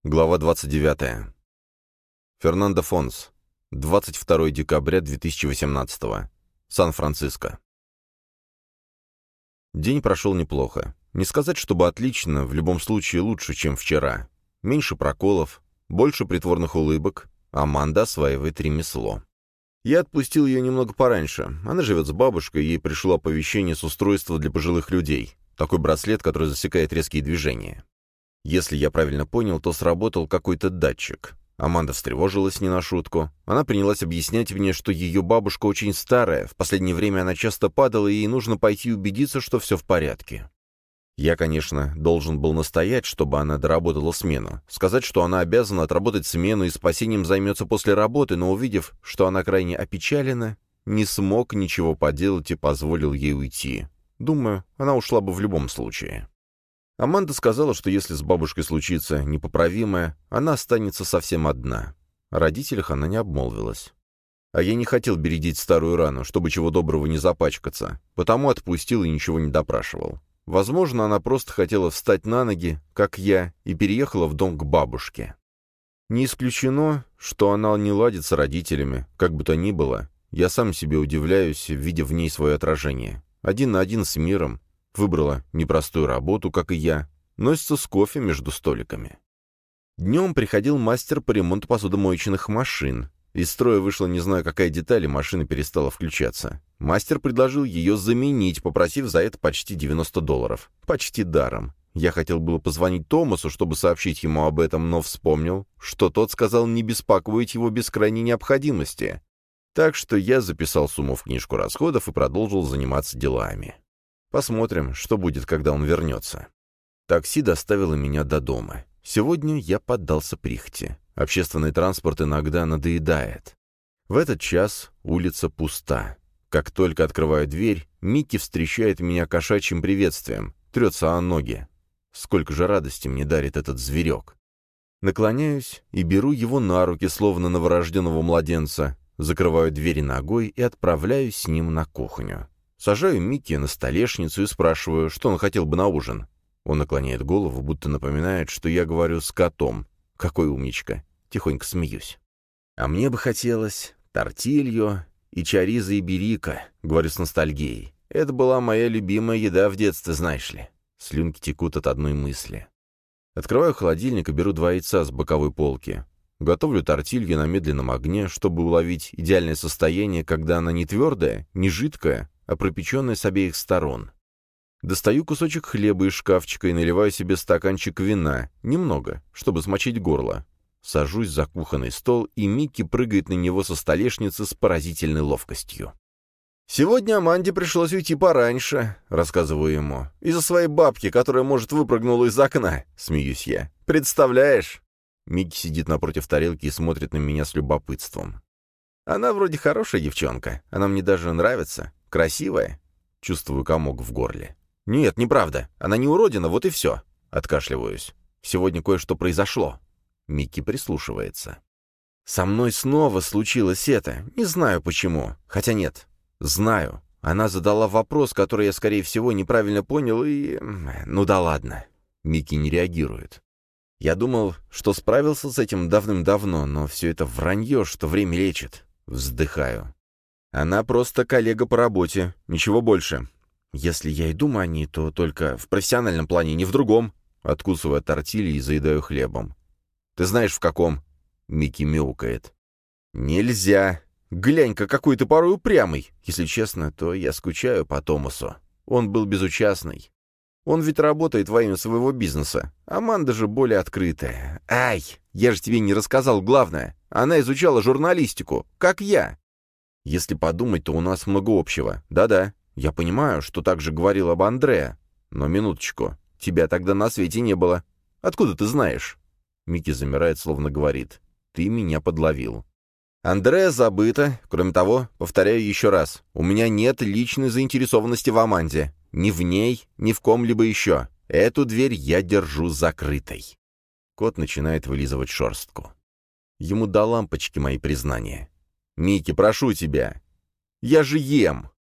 Глава 29. Фернандо Фонс. 22 декабря 2018. Сан-Франциско. День прошел неплохо. Не сказать, чтобы отлично, в любом случае лучше, чем вчера. Меньше проколов, больше притворных улыбок. Аманда осваивает ремесло. Я отпустил ее немного пораньше. Она живет с бабушкой, ей пришло оповещение с устройства для пожилых людей. Такой браслет, который засекает резкие движения. Если я правильно понял, то сработал какой-то датчик. Аманда встревожилась не на шутку. Она принялась объяснять мне, что ее бабушка очень старая, в последнее время она часто падала, и ей нужно пойти убедиться, что все в порядке. Я, конечно, должен был настоять, чтобы она доработала смену. Сказать, что она обязана отработать смену и спасением займется после работы, но увидев, что она крайне опечалена, не смог ничего поделать и позволил ей уйти. Думаю, она ушла бы в любом случае. Аманда сказала, что если с бабушкой случится непоправимое, она останется совсем одна. О родителях она не обмолвилась. А я не хотел бередить старую рану, чтобы чего доброго не запачкаться, потому отпустил и ничего не допрашивал. Возможно, она просто хотела встать на ноги, как я, и переехала в дом к бабушке. Не исключено, что она не ладит с родителями, как бы то ни было. Я сам себе удивляюсь, видя в ней свое отражение. Один на один с миром. Выбрала непростую работу, как и я, носится с кофе между столиками. Днем приходил мастер по ремонту посудомоечных машин. Из строя вышла не знаю какая деталь, и машина перестала включаться. Мастер предложил ее заменить, попросив за это почти $90. Почти даром. Я хотел было позвонить Томасу, чтобы сообщить ему об этом, но вспомнил, что тот сказал не беспокоить его без крайней необходимости. Так что я записал сумму в книжку расходов и продолжил заниматься делами. Посмотрим, что будет, когда он вернется. Такси доставило меня до дома. Сегодня я поддался прихоти. Общественный транспорт иногда надоедает. В этот час улица пуста. Как только открываю дверь, Микки встречает меня кошачьим приветствием, трется о ноги. Сколько же радости мне дарит этот зверек. Наклоняюсь и беру его на руки, словно новорожденного младенца, закрываю двери ногой и отправляюсь с ним на кухню. Сажаю Микки на столешницу и спрашиваю, что он хотел бы на ужин. Он наклоняет голову, будто напоминает, что я говорю с котом. Какой умничка. Тихонько смеюсь. А мне бы хотелось тортилью и чоризо иберика, говорю с ностальгией. Это была моя любимая еда в детстве, знаешь ли. Слюнки текут от одной мысли. Открываю холодильник и беру 2 яйца с боковой полки. Готовлю тортилью на медленном огне, чтобы уловить идеальное состояние, когда она не твердая, не жидкая, а пропеченная с обеих сторон. Достаю кусочек хлеба из шкафчика и наливаю себе стаканчик вина, немного, чтобы смочить горло. Сажусь за кухонный стол, и Микки прыгает на него со столешницы с поразительной ловкостью. «Сегодня Аманде пришлось уйти пораньше», — рассказываю ему, «из-за своей бабки, которая, может, выпрыгнула из окна», — смеюсь я. «Представляешь?» Микки сидит напротив тарелки и смотрит на меня с любопытством. «Она вроде хорошая девчонка, она мне даже нравится. Красивая?» Чувствую комок в горле. «Нет, неправда. Она не уродина, вот и все». Откашливаюсь. «Сегодня кое-что произошло». Микки прислушивается. «Со мной снова случилось это. Не знаю почему. Хотя нет. Знаю. Она задала вопрос, который я, скорее всего, неправильно понял, и... Ну да ладно». Микки не реагирует. «Я думал, что справился с этим давным-давно, но все это вранье, что время лечит». Вздыхаю. «Она просто коллега по работе. Ничего больше. Если я и думаю о ней, то только в профессиональном плане, не в другом». Откусываю от тортильи и заедаю хлебом. «Ты знаешь, в каком?» Микки мяукает. «Нельзя. Глянь-ка, какой ты порой упрямый. Если честно, то я скучаю по Томасу. Он был безучастный. Он ведь работает во имя своего бизнеса. Аманда же более открытая. Ай, я же тебе не рассказал главное. Она изучала журналистику, как я. Если подумать, то у нас много общего. Да-да, я понимаю, что так же говорил об Андреа. Но минуточку, тебя тогда на свете не было. Откуда ты знаешь?» Микки замирает, словно говорит. «Ты меня подловил». «Андреа забыто. Кроме того, повторяю еще раз, у меня нет личной заинтересованности в Аманде. Ни в ней, ни в ком-либо еще. Эту дверь я держу закрытой». Кот начинает вылизывать шерстку. Ему до лампочки мои признания. «Микки, прошу тебя. Я же ем».